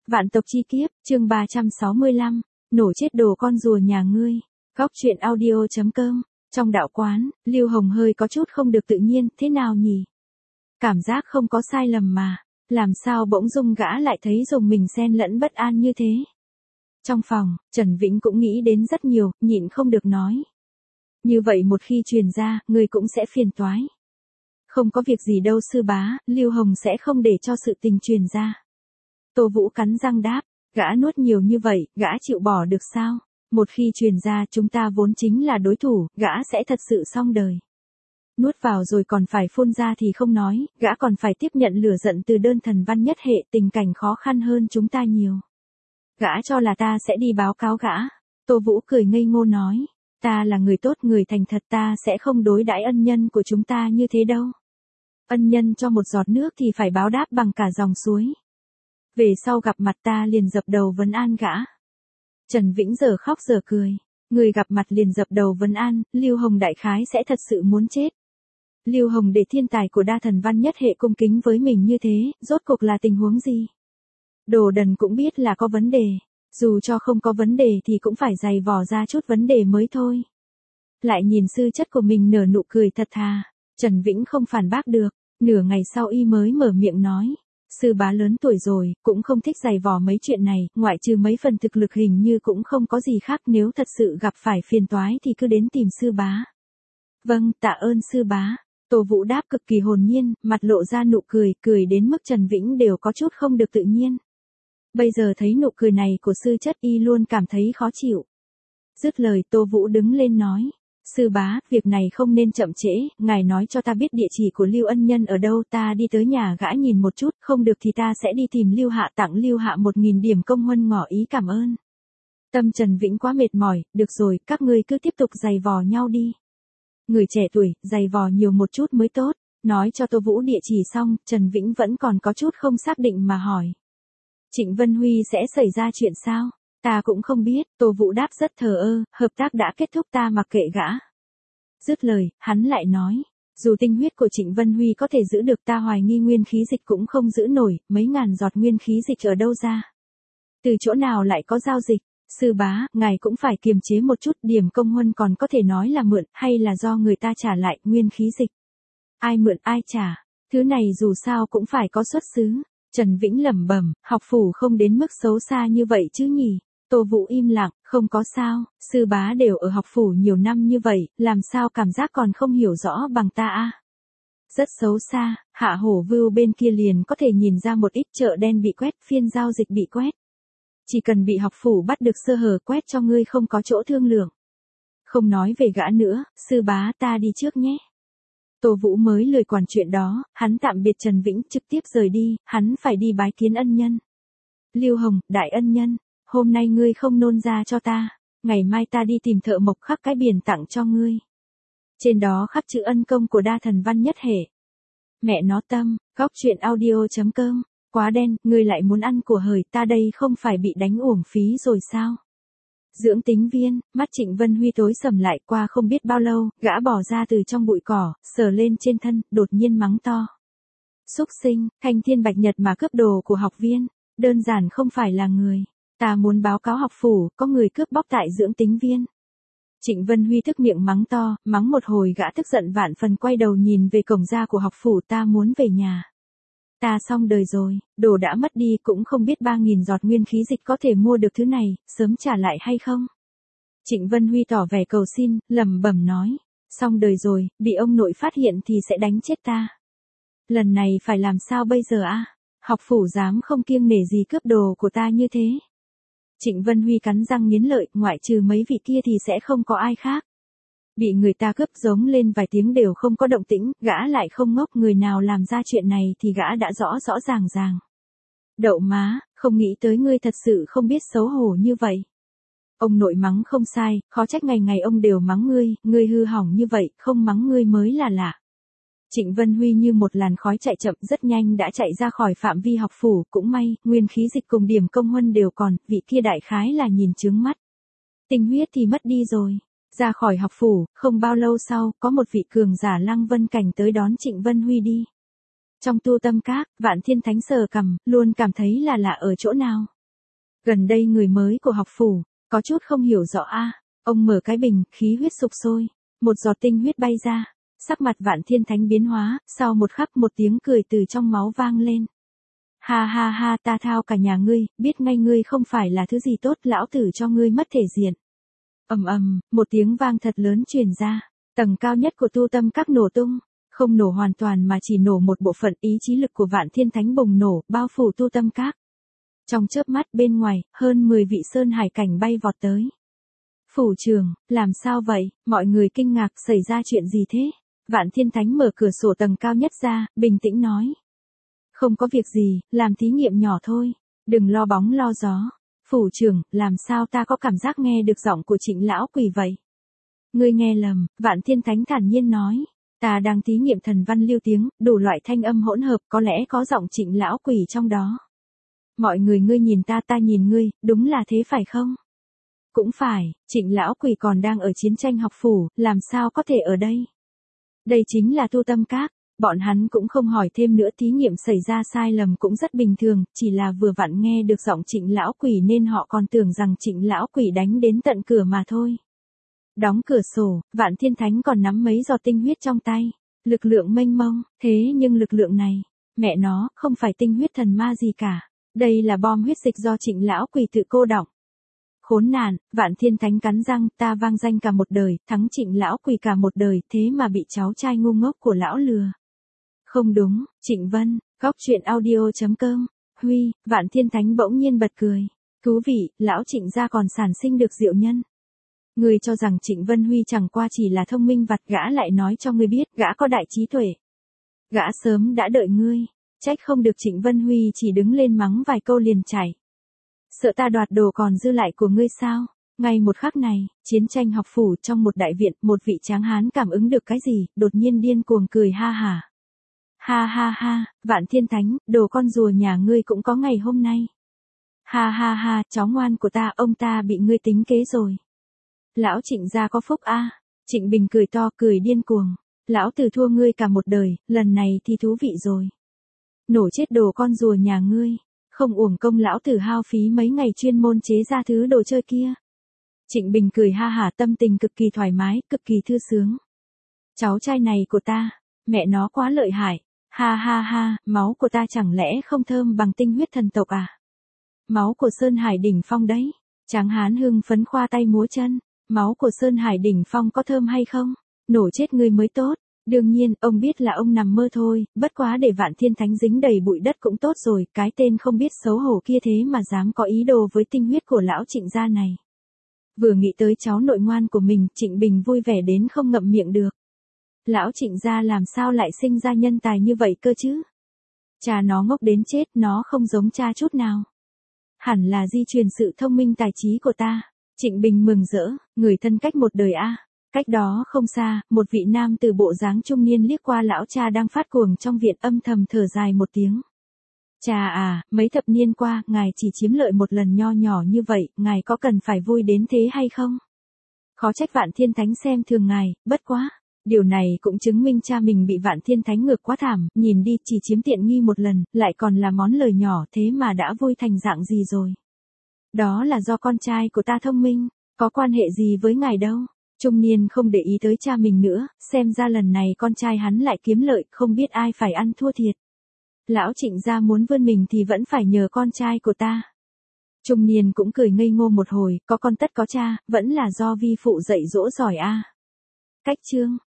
Vạn tộc chi kiếp, chương 365, nổ chết đồ con rùa nhà ngươi. Góc truyện audio.com. Trong đạo quán, Lưu Hồng hơi có chút không được tự nhiên, thế nào nhỉ? Cảm giác không có sai lầm mà, làm sao bỗng dưng gã lại thấy dùng mình xen lẫn bất an như thế? Trong phòng, Trần Vĩnh cũng nghĩ đến rất nhiều, nhịn không được nói. Như vậy một khi truyền ra, người cũng sẽ phiền toái. Không có việc gì đâu sư bá, Lưu Hồng sẽ không để cho sự tình truyền ra. Tô Vũ cắn răng đáp, gã nuốt nhiều như vậy, gã chịu bỏ được sao? Một khi truyền ra chúng ta vốn chính là đối thủ, gã sẽ thật sự xong đời. Nuốt vào rồi còn phải phun ra thì không nói, gã còn phải tiếp nhận lửa giận từ đơn thần văn nhất hệ, tình cảnh khó khăn hơn chúng ta nhiều. Gã cho là ta sẽ đi báo cáo gã. Tô Vũ cười ngây ngô nói, ta là người tốt người thành thật, ta sẽ không đối đãi ân nhân của chúng ta như thế đâu. Ân nhân cho một giọt nước thì phải báo đáp bằng cả dòng suối. Về sau gặp mặt ta liền dập đầu vấn an gã. Trần Vĩnh giờ khóc giờ cười. Người gặp mặt liền dập đầu vấn an, Lưu Hồng đại khái sẽ thật sự muốn chết. Lưu Hồng để thiên tài của đa thần văn nhất hệ cung kính với mình như thế, rốt cuộc là tình huống gì? Đồ đần cũng biết là có vấn đề. Dù cho không có vấn đề thì cũng phải giày vò ra chút vấn đề mới thôi. Lại nhìn sư chất của mình nở nụ cười thật thà. Trần Vĩnh không phản bác được. Nửa ngày sau y mới mở miệng nói. Sư bá lớn tuổi rồi, cũng không thích giày vò mấy chuyện này, ngoại trừ mấy phần thực lực hình như cũng không có gì khác, nếu thật sự gặp phải phiền toái thì cứ đến tìm sư bá. Vâng, tạ ơn sư bá. Tô Vũ đáp cực kỳ hồn nhiên, mặt lộ ra nụ cười, cười đến mức Trần Vĩnh đều có chút không được tự nhiên. Bây giờ thấy nụ cười này của sư chất y luôn cảm thấy khó chịu. Dứt lời Tô Vũ đứng lên nói. Sư bá, việc này không nên chậm trễ, ngài nói cho ta biết địa chỉ của Lưu ân nhân ở đâu, ta đi tới nhà gã nhìn một chút, không được thì ta sẽ đi tìm Lưu Hạ tặng Lưu Hạ 1000 điểm công huân ngỏ ý cảm ơn. Tâm Trần Vĩnh quá mệt mỏi, được rồi, các ngươi cứ tiếp tục giày vò nhau đi. Người trẻ tuổi, giày vò nhiều một chút mới tốt, nói cho Tô Vũ địa chỉ xong, Trần Vĩnh vẫn còn có chút không xác định mà hỏi. Trịnh Vân Huy sẽ xảy ra chuyện sao? Ta cũng không biết, Tô Vũ đáp rất thờ ơ, hợp tác đã kết thúc ta mặc kệ gã. Dứt lời, hắn lại nói, dù tinh huyết của Trịnh Vân Huy có thể giữ được ta hoài nghi nguyên khí dịch cũng không giữ nổi, mấy ngàn giọt nguyên khí dịch ở đâu ra? Từ chỗ nào lại có giao dịch? Sư bá, ngài cũng phải kiềm chế một chút, điểm công huân còn có thể nói là mượn, hay là do người ta trả lại nguyên khí dịch? Ai mượn ai trả? Thứ này dù sao cũng phải có xuất xứ. Trần Vĩnh lẩm bẩm, học phủ không đến mức xấu xa như vậy chứ nhỉ? Tô Vũ im lặng, không có sao, sư bá đều ở học phủ nhiều năm như vậy, làm sao cảm giác còn không hiểu rõ bằng ta a? Rất xấu xa, Hạ Hổ Vưu bên kia liền có thể nhìn ra một ít chợ đen bị quét, phiên giao dịch bị quét. Chỉ cần bị học phủ bắt được sơ hở quét cho ngươi không có chỗ thương lượng. Không nói về gã nữa, sư bá ta đi trước nhé. Tô Vũ mới lười quản chuyện đó, hắn tạm biệt Trần Vĩnh trực tiếp rời đi, hắn phải đi bái kiến ân nhân. Lưu Hồng, đại ân nhân, hôm nay ngươi không nôn ra cho ta, ngày mai ta đi tìm thợ mộc khắc cái biển tặng cho ngươi. Trên đó khắc chữ ân công của đa thần văn nhất hệ. Mẹ nó tâm, góc truyện audio.com, quá đen, ngươi lại muốn ăn của hời, ta đây không phải bị đánh uổng phí rồi sao? Dưỡng tính viên, mắt Trịnh Vân Huy tối sầm lại, qua không biết bao lâu, gã bỏ ra từ trong bụi cỏ, sờ lên trên thân, đột nhiên mắng to. Súc sinh, Thanh Thiên Bạch Nhật mà cướp đồ của học viên, đơn giản không phải là người. Ta muốn báo cáo học phủ, có người cướp bóc tại dưỡng tính viên. Trịnh Vân Huy tức miệng mắng to, mắng một hồi gã tức giận vạn phần quay đầu nhìn về cổng ra của học phủ, ta muốn về nhà. Ta xong đời rồi, đồ đã mất đi cũng không biết 3000 giọt nguyên khí dịch có thể mua được thứ này, sớm trả lại hay không? Trịnh Vân Huy tỏ vẻ cầu xin, lẩm bẩm nói, xong đời rồi, bị ông nội phát hiện thì sẽ đánh chết ta. Lần này phải làm sao bây giờ a? Học phủ dám không kiêng nể gì cướp đồ của ta như thế. Trịnh Vân Huy cắn răng nghiến lợi, ngoại trừ mấy vị kia thì sẽ không có ai khác. Bị người ta cướp giống lên vài tiếng đều không có động tĩnh, gã lại không ngốc, người nào làm ra chuyện này thì gã đã rõ rõ ràng ràng. Đậu má, không nghĩ tới ngươi thật sự không biết xấu hổ như vậy. Ông nội mắng không sai, khó trách ngày ngày ông đều mắng ngươi hư hỏng như vậy, không mắng ngươi mới là lạ. Trịnh Vân Huy như một làn khói chạy chậm rất nhanh đã chạy ra khỏi phạm vi học phủ, cũng may, nguyên khí dịch cùng điểm công huân đều còn, vị kia đại khái là nhìn chướng mắt. Tinh huyết thì mất đi rồi. Ra khỏi học phủ, không bao lâu sau, có một vị cường giả Lăng Vân Cảnh tới đón Trịnh Vân Huy đi. Trong tu tâm các, Vạn Thiên Thánh sờ cằm, luôn cảm thấy là lạ ở chỗ nào. Gần đây người mới của học phủ, có chút không hiểu rõ a. Ông mở cái bình, khí huyết sục sôi, một giọt tinh huyết bay ra, sắc mặt Vạn Thiên Thánh biến hóa, sau một khắc một tiếng cười từ trong máu vang lên. Ha ha ha, ta thao cả nhà ngươi, biết ngay ngươi không phải là thứ gì tốt, lão tử cho ngươi mất thể diện. Ầm ầm, một tiếng vang thật lớn truyền ra, tầng cao nhất của tu tâm các nổ tung, không nổ hoàn toàn mà chỉ nổ một bộ phận, ý chí lực của Vạn Thiên Thánh bùng nổ, bao phủ tu tâm các. Trong chớp mắt bên ngoài, hơn 10 vị sơn hải cảnh bay vọt tới. Phủ trưởng, làm sao vậy? Mọi người kinh ngạc, xảy ra chuyện gì thế? Vạn Thiên Thánh mở cửa sổ tầng cao nhất ra, bình tĩnh nói. Không có việc gì, làm thí nghiệm nhỏ thôi, đừng lo bóng lo gió. Phủ trưởng, làm sao ta có cảm giác nghe được giọng của Trịnh lão quỷ vậy? Ngươi nghe lầm, Vạn Thiên Thánh thản nhiên nói. Ta đang thí nghiệm thần văn lưu tiếng, đủ loại thanh âm hỗn hợp, có lẽ có giọng Trịnh lão quỷ trong đó. Mọi người ngươi nhìn ta nhìn ngươi, đúng là thế phải không? Cũng phải, Trịnh lão quỷ còn đang ở chiến tranh học phủ, làm sao có thể ở đây? Đây chính là tu tâm các, bọn hắn cũng không hỏi thêm nữa, thí nghiệm xảy ra sai lầm cũng rất bình thường, chỉ là vừa vặn nghe được giọng Trịnh lão quỷ nên họ còn tưởng rằng Trịnh lão quỷ đánh đến tận cửa mà thôi. Đóng cửa sổ, Vạn Thiên Thánh còn nắm mấy giọt tinh huyết trong tay, lực lượng mênh mông, thế nhưng lực lượng này, mẹ nó, không phải tinh huyết thần ma gì cả, đây là bom huyết dịch do Trịnh lão quỷ tự cô đọng. Khốn nạn, Vạn Thiên Thánh cắn răng, ta vang danh cả một đời, thắng Trịnh lão quỷ cả một đời, thế mà bị cháu trai ngu ngốc của lão lừa. Không đúng, Trịnh Vân, góc truyện audio.com, Huy, Vạn Thiên Thánh bỗng nhiên bật cười. Thú vị, lão Trịnh gia còn sản sinh được diệu nhân. Người cho rằng Trịnh Vân Huy chẳng qua chỉ là thông minh vặt, gã lại nói cho ngươi biết, gã có đại trí tuệ. Gã sớm đã đợi ngươi, trách không được Trịnh Vân Huy chỉ đứng lên mắng vài câu liền chạy. Sợ ta đoạt đồ còn dư lại của ngươi sao? Ngay một khắc này, chiến tranh học phủ trong một đại viện, một vị tráng hán cảm ứng được cái gì, đột nhiên điên cuồng cười ha hả. Ha ha ha, Vạn Thiên Thánh, đồ con rùa nhà ngươi cũng có ngày hôm nay. Ha ha ha, cháu ngoan của ta, ông ta bị ngươi tính kế rồi. Lão Trịnh gia có phúc a. Trịnh Bình cười to, cười điên cuồng. Lão tử thua ngươi cả một đời, lần này thì thú vị rồi. Nổ chết đồ con rùa nhà ngươi. Không uổng công lão tử hao phí mấy ngày chuyên môn chế ra thứ đồ chơi kia. Trịnh Bình cười ha hả, tâm tình cực kỳ thoải mái, cực kỳ thư sướng. Cháu trai này của ta, mẹ nó quá lợi hại. Ha ha ha, máu của ta chẳng lẽ không thơm bằng tinh huyết thần tộc à? Máu của Sơn Hải đỉnh phong đấy. Tráng hán hưng phấn khoa tay múa chân. Máu của Sơn Hải đỉnh phong có thơm hay không? Nổ chết ngươi mới tốt. Đương nhiên, ông biết là ông nằm mơ thôi, bất quá để Vạn Thiên Thánh dính đầy bụi đất cũng tốt rồi, cái tên không biết xấu hổ kia thế mà dám có ý đồ với tinh huyết của lão Trịnh gia này. Vừa nghĩ tới cháu nội ngoan của mình, Trịnh Bình vui vẻ đến không ngậm miệng được. Lão Trịnh gia làm sao lại sinh ra nhân tài như vậy cơ chứ? Cha nó ngốc đến chết, nó không giống cha chút nào. Hẳn là di truyền sự thông minh tài trí của ta. Trịnh Bình mừng rỡ, người thân cách một đời a. Cách đó không xa, một vị nam từ bộ dáng trung niên liếc qua lão cha đang phát cuồng trong viện, âm thầm thở dài một tiếng. Cha à, mấy thập niên qua, ngài chỉ chiếm lợi một lần nho nhỏ như vậy, ngài có cần phải vui đến thế hay không? Khó trách Vạn Thiên Thánh xem thường ngài, bất quá. Điều này cũng chứng minh cha mình bị Vạn Thiên Thánh ngược quá thảm, nhìn đi, chỉ chiếm tiện nghi một lần, lại còn là món lời nhỏ, thế mà đã vui thành dạng gì rồi. Đó là do con trai của ta thông minh, có quan hệ gì với ngài đâu. Trung niên không để ý tới cha mình nữa, xem ra lần này con trai hắn lại kiếm lợi, không biết ai phải ăn thua thiệt. Lão Trịnh gia muốn vươn mình thì vẫn phải nhờ con trai của ta. Trung niên cũng cười ngây ngô một hồi, có con tất có cha, vẫn là do vi phụ dạy dỗ giỏi a. Cách chương